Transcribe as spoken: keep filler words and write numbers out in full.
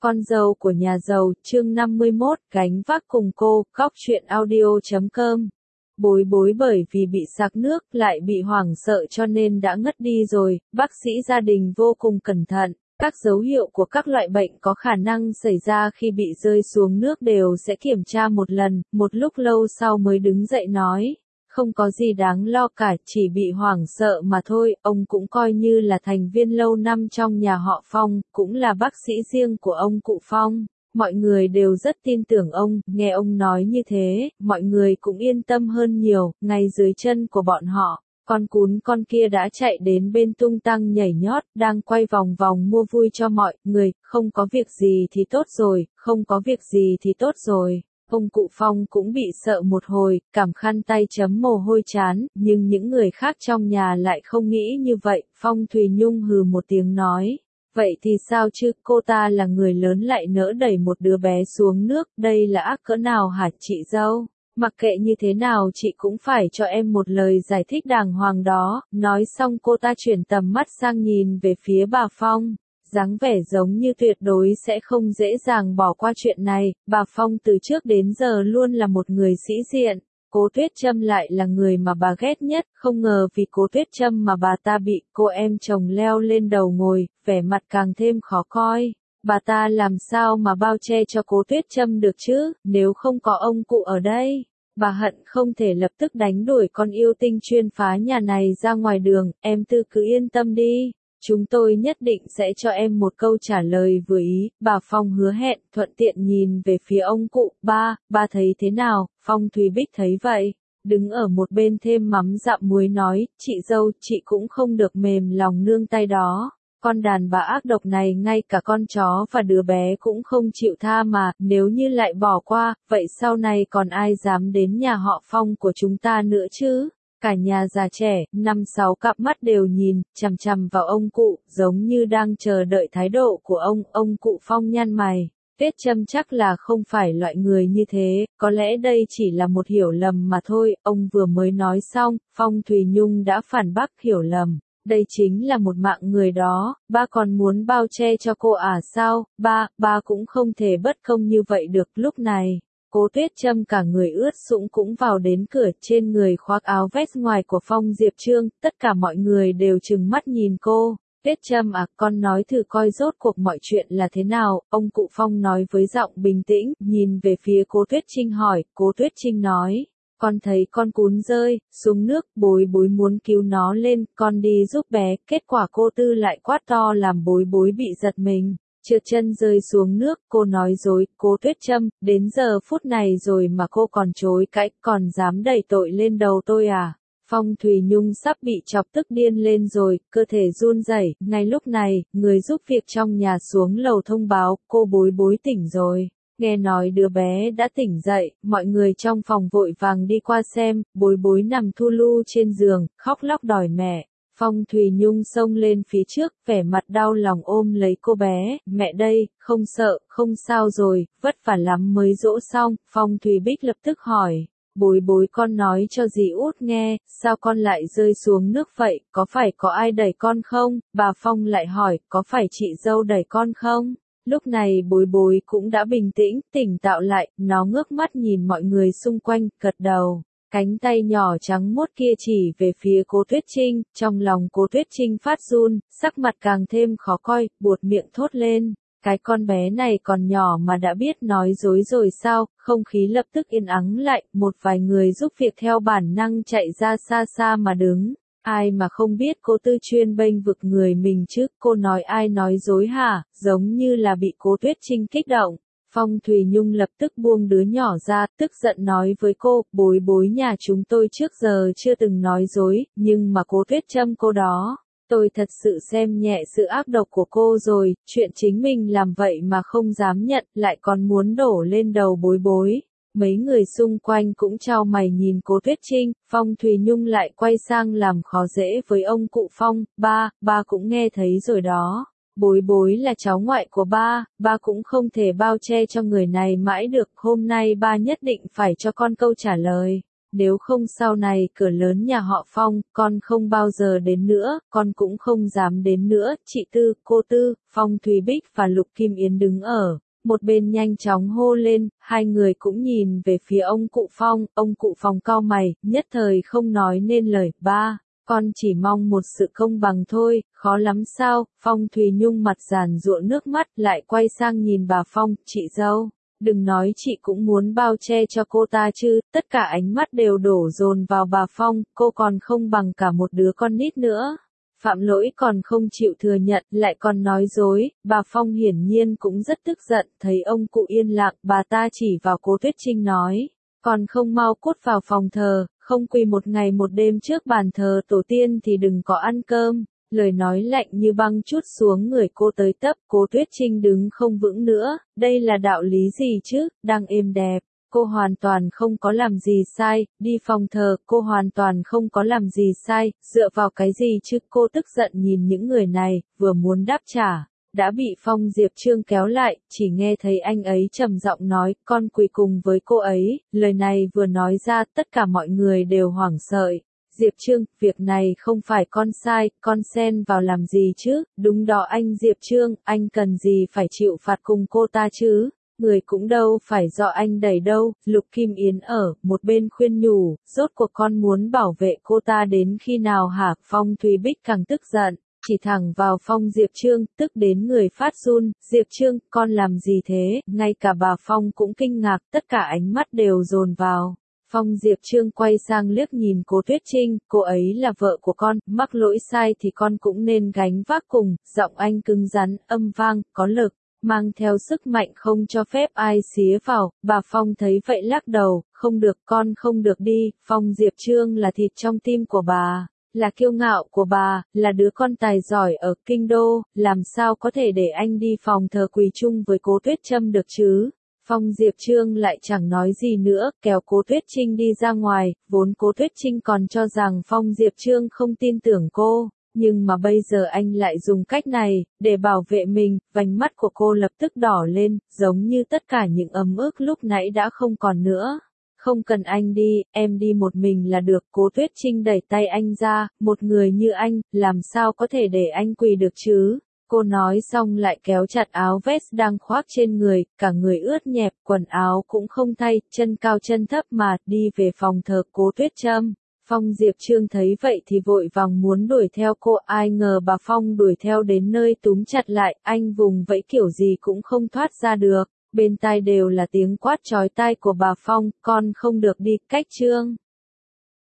Con dâu của nhà giàu, chương năm mươi mốt, gánh vác cùng cô, góc truyện audio chấm com. Bối bối bởi vì bị sặc nước, lại bị hoảng sợ cho nên đã ngất đi rồi, bác sĩ gia đình vô cùng cẩn thận. Các dấu hiệu của các loại bệnh có khả năng xảy ra khi bị rơi xuống nước đều sẽ kiểm tra một lần, một lúc lâu sau mới đứng dậy nói. Không có gì đáng lo cả, chỉ bị hoảng sợ mà thôi, ông cũng coi như là thành viên lâu năm trong nhà họ Phong, cũng là bác sĩ riêng của ông cụ Phong. Mọi người đều rất tin tưởng ông, nghe ông nói như thế, mọi người cũng yên tâm hơn nhiều, ngay dưới chân của bọn họ. Con cún con kia đã chạy đến bên tung tăng nhảy nhót, đang quay vòng vòng mua vui cho mọi người, không có việc gì thì tốt rồi, không có việc gì thì tốt rồi. Ông cụ Phong cũng bị sợ một hồi, cảm khăn tay chấm mồ hôi chán, nhưng những người khác trong nhà lại không nghĩ như vậy. Phong Thùy Nhung hừ một tiếng nói, vậy thì sao chứ, cô ta là người lớn lại nỡ đẩy một đứa bé xuống nước, đây là ác cỡ nào hả chị dâu? Mặc kệ như thế nào chị cũng phải cho em một lời giải thích đàng hoàng đó. Nói xong cô ta chuyển tầm mắt sang nhìn về phía bà Phong. Dáng vẻ giống như tuyệt đối sẽ không dễ dàng bỏ qua chuyện này, bà Phong từ trước đến giờ luôn là một người sĩ diện, Cố Tuyết Châm lại là người mà bà ghét nhất, không ngờ vì Cố Tuyết Châm mà bà ta bị cô em chồng leo lên đầu ngồi, vẻ mặt càng thêm khó coi. Bà ta làm sao mà bao che cho Cố Tuyết Châm được chứ, nếu không có ông cụ ở đây. Bà hận không thể lập tức đánh đuổi con yêu tinh chuyên phá nhà này ra ngoài đường, em Tư cứ yên tâm đi. Chúng tôi nhất định sẽ cho em một câu trả lời vừa ý, bà Phong hứa hẹn, thuận tiện nhìn về phía ông cụ, ba, ba thấy thế nào, Phong Thùy Bích thấy vậy, đứng ở một bên thêm mắm dặm muối nói, chị dâu, chị cũng không được mềm lòng nương tay đó, con đàn bà ác độc này ngay cả con chó và đứa bé cũng không chịu tha mà, nếu như lại bỏ qua, vậy sau này còn ai dám đến nhà họ Phong của chúng ta nữa chứ? Cả nhà già trẻ, năm sáu cặp mắt đều nhìn, chằm chằm vào ông cụ, giống như đang chờ đợi thái độ của ông, ông cụ Phong nhăn mày. Tuyết Châm chắc là không phải loại người như thế, có lẽ đây chỉ là một hiểu lầm mà thôi, ông vừa mới nói xong, Phong Thùy Nhung đã phản bác hiểu lầm. Đây chính là một mạng người đó, ba còn muốn bao che cho cô à sao, ba, ba cũng không thể bất công như vậy được lúc này. Cố Tuyết Châm cả người ướt sũng cũng vào đến cửa, trên người khoác áo vest ngoài của Phong Diệp Trương, tất cả mọi người đều trừng mắt nhìn cô. Tuyết Châm à, con nói thử coi rốt cuộc mọi chuyện là thế nào, ông cụ Phong nói với giọng bình tĩnh, nhìn về phía Cố Tuyết Trinh hỏi, Cố Tuyết Trinh nói, con thấy con cún rơi xuống nước, bối bối muốn cứu nó lên, con đi giúp bé, kết quả cô Tư lại quát to làm bối bối bị giật mình. Trượt chân rơi xuống nước, cô nói dối, Cố Tuyết Châm, đến giờ phút này rồi mà cô còn chối cãi, còn dám đẩy tội lên đầu tôi à? Phong Thùy Nhung sắp bị chọc tức điên lên rồi, cơ thể run rẩy. Ngay lúc này, người giúp việc trong nhà xuống lầu thông báo, cô bối bối tỉnh rồi. Nghe nói đứa bé đã tỉnh dậy, mọi người trong phòng vội vàng đi qua xem, bối bối nằm thu lu trên giường, khóc lóc đòi mẹ. Phong Thùy Nhung xông lên phía trước, vẻ mặt đau lòng ôm lấy cô bé, mẹ đây, không sợ, không sao rồi, vất vả lắm mới dỗ xong, Phong Thùy Bích lập tức hỏi, bối bối con nói cho dì út nghe, sao con lại rơi xuống nước vậy, có phải có ai đẩy con không, bà Phong lại hỏi, có phải chị dâu đẩy con không? Lúc này bối bối cũng đã bình tĩnh, tỉnh táo lại, nó ngước mắt nhìn mọi người xung quanh, gật đầu. Cánh tay nhỏ trắng muốt kia chỉ về phía Cố Tuyết Trinh, trong lòng Cố Tuyết Trinh phát run, sắc mặt càng thêm khó coi, buột miệng thốt lên. Cái con bé này còn nhỏ mà đã biết nói dối rồi sao, không khí lập tức yên ắng lại, một vài người giúp việc theo bản năng chạy ra xa xa mà đứng. Ai mà không biết cô Tư chuyên bênh vực người mình chứ, cô nói ai nói dối hả, giống như là bị Cố Tuyết Trinh kích động. Phong Thùy Nhung lập tức buông đứa nhỏ ra, tức giận nói với cô, bối bối nhà chúng tôi trước giờ chưa từng nói dối, nhưng mà Cố Tuyết Châm cô đó, tôi thật sự xem nhẹ sự ác độc của cô rồi, chuyện chính mình làm vậy mà không dám nhận, lại còn muốn đổ lên đầu bối bối. Mấy người xung quanh cũng chau mày nhìn Cố Tuyết Trinh, Phong Thùy Nhung lại quay sang làm khó dễ với ông cụ Phong, ba, ba cũng nghe thấy rồi đó. Bối bối là cháu ngoại của ba, ba cũng không thể bao che cho người này mãi được, hôm nay ba nhất định phải cho con câu trả lời. Nếu không sau này cửa lớn nhà họ Phong, con không bao giờ đến nữa, con cũng không dám đến nữa. Chị Tư, cô Tư, Phong Thúy Bích và Lục Kim Yến đứng ở một bên nhanh chóng hô lên, hai người cũng nhìn về phía ông cụ Phong, ông cụ Phong cau mày, nhất thời không nói nên lời. Ba, con chỉ mong một sự công bằng thôi, khó lắm sao? Phong Thúy Nhung mặt giàn giụa nước mắt, lại quay sang nhìn bà Phong, chị dâu. Đừng nói chị cũng muốn bao che cho cô ta chứ, tất cả ánh mắt đều đổ dồn vào bà Phong, cô còn không bằng cả một đứa con nít nữa. Phạm Lỗi còn không chịu thừa nhận, lại còn nói dối, bà Phong hiển nhiên cũng rất tức giận, thấy ông cụ yên lặng, bà ta chỉ vào Cố Tuyết Trinh nói, còn không mau cút vào phòng thờ, không quỳ một ngày một đêm trước bàn thờ tổ tiên thì đừng có ăn cơm. Lời nói lạnh như băng trút xuống người cô tới tấp, Cố Tuyết Trinh đứng không vững nữa, đây là đạo lý gì chứ, đang êm đẹp, cô hoàn toàn không có làm gì sai, đi phòng thờ, cô hoàn toàn không có làm gì sai, dựa vào cái gì chứ, cô tức giận nhìn những người này, vừa muốn đáp trả, đã bị Phong Diệp Trương kéo lại, chỉ nghe thấy anh ấy trầm giọng nói, con quỳ cùng với cô ấy, lời này vừa nói ra, tất cả mọi người đều hoảng sợ. Diệp Trương, việc này không phải con sai, con xen vào làm gì chứ, đúng đó anh Diệp Trương, anh cần gì phải chịu phạt cùng cô ta chứ, người cũng đâu phải do anh đẩy đâu, Lục Kim Yến ở một bên khuyên nhủ, rốt cuộc con muốn bảo vệ cô ta đến khi nào hả? Phong Thúy Bích càng tức giận, chỉ thẳng vào Phong Diệp Trương, tức đến người phát run, Diệp Trương, con làm gì thế, ngay cả bà Phong cũng kinh ngạc, tất cả ánh mắt đều dồn vào. Phong Diệp Trương quay sang liếc nhìn Cố Tuyết Trinh, cô ấy là vợ của con, mắc lỗi sai thì con cũng nên gánh vác cùng, giọng anh cứng rắn, âm vang, có lực, mang theo sức mạnh không cho phép ai xía vào, bà Phong thấy vậy lắc đầu, không được con không được đi, Phong Diệp Trương là thịt trong tim của bà, là kiêu ngạo của bà, là đứa con tài giỏi ở kinh đô, làm sao có thể để anh đi phòng thờ quỳ chung với Cố Tuyết Trâm được chứ? Phong Diệp Trương lại chẳng nói gì nữa, kéo Cố Tuyết Trinh đi ra ngoài, vốn Cố Tuyết Trinh còn cho rằng Phong Diệp Trương không tin tưởng cô, nhưng mà bây giờ anh lại dùng cách này, để bảo vệ mình, vành mắt của cô lập tức đỏ lên, giống như tất cả những ấm ức lúc nãy đã không còn nữa. Không cần anh đi, em đi một mình là được, Cố Tuyết Trinh đẩy tay anh ra, một người như anh, làm sao có thể để anh quỳ được chứ? Cô nói xong lại kéo chặt áo vest đang khoác trên người, cả người ướt nhẹp, quần áo cũng không thay, chân cao chân thấp mà, đi về phòng thờ Cố Tuyết Trâm. Phong Diệp Trương thấy vậy thì vội vàng muốn đuổi theo cô, ai ngờ bà Phong đuổi theo đến nơi túm chặt lại, anh vùng vẫy kiểu gì cũng không thoát ra được, bên tai đều là tiếng quát chói tai của bà Phong, con không được đi, cách Trương.